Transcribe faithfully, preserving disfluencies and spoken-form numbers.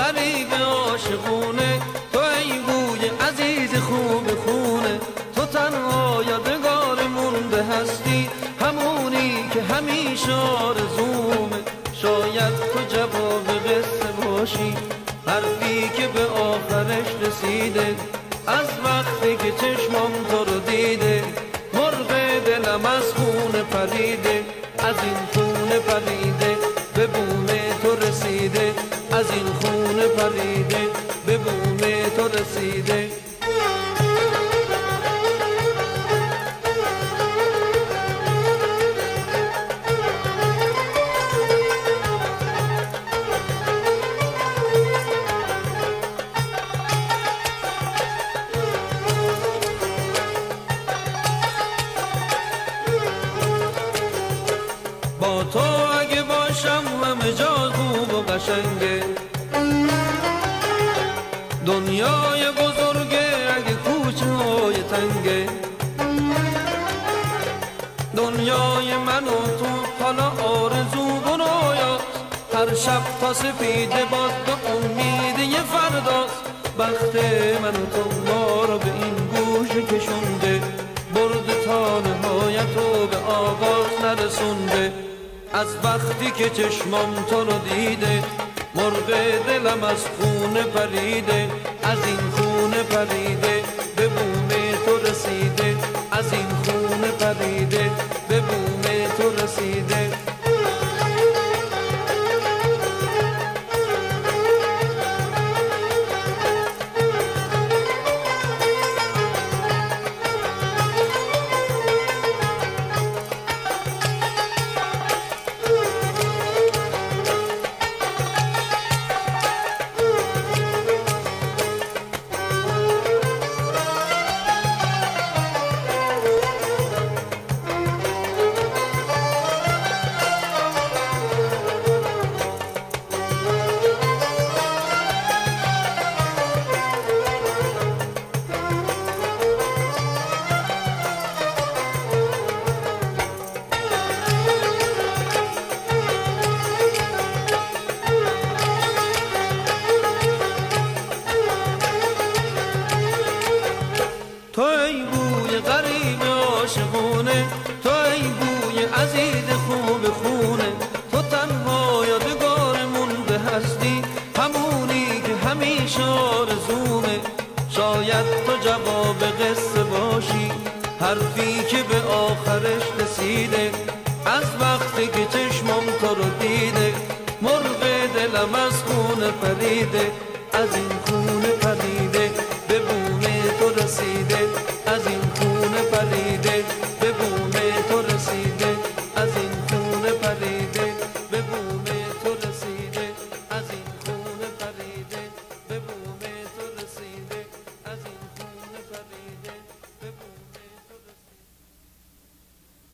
غریب عاشقونه، تو ای بوی عزیز خوب خونه، تو تنها یادگار مونده هستی، همونی که همیشه آرزومه. شاید تو جواب قصه باشی، حرفی که به آخرش رسیده، از وقتی که چشمم تو رو دیده، مرغ دلم از خونه پریده، از این خونه پریده، به بوم تو رسیده، از این خونه پریده، به بوم تو رسیده. با تو اگه باشم همه جا خوب و قشنگه، دنیای بزرگه اگه کوچه های تنگه، دنیای من و تو حالا آرزو و رویاست، هر شب تا سپیده باز به امید یه فرداست. بخت من و تو ما رو به این گوشه کشونده، برد تا نهایت و به آغاز نرسونده. از وقتی که چشمم تو رو دیده، مرغ دلم از خونه پریده، از این خونه پریده، به بوم تو رسیده، از این خونه پریده، به بوم تو رسیده. تو ای بوی غریب عاشقونه، تو ای بوی عزیز خوب خونه، تو تنها یادگار مونده هستی، همونی که همیشه آرزومه. شاید تو جواب قصه باشی، حرفی که به آخرش رسیده، از وقتی که چشمم تو رو دیده، مرغ دلم از خونه پریده،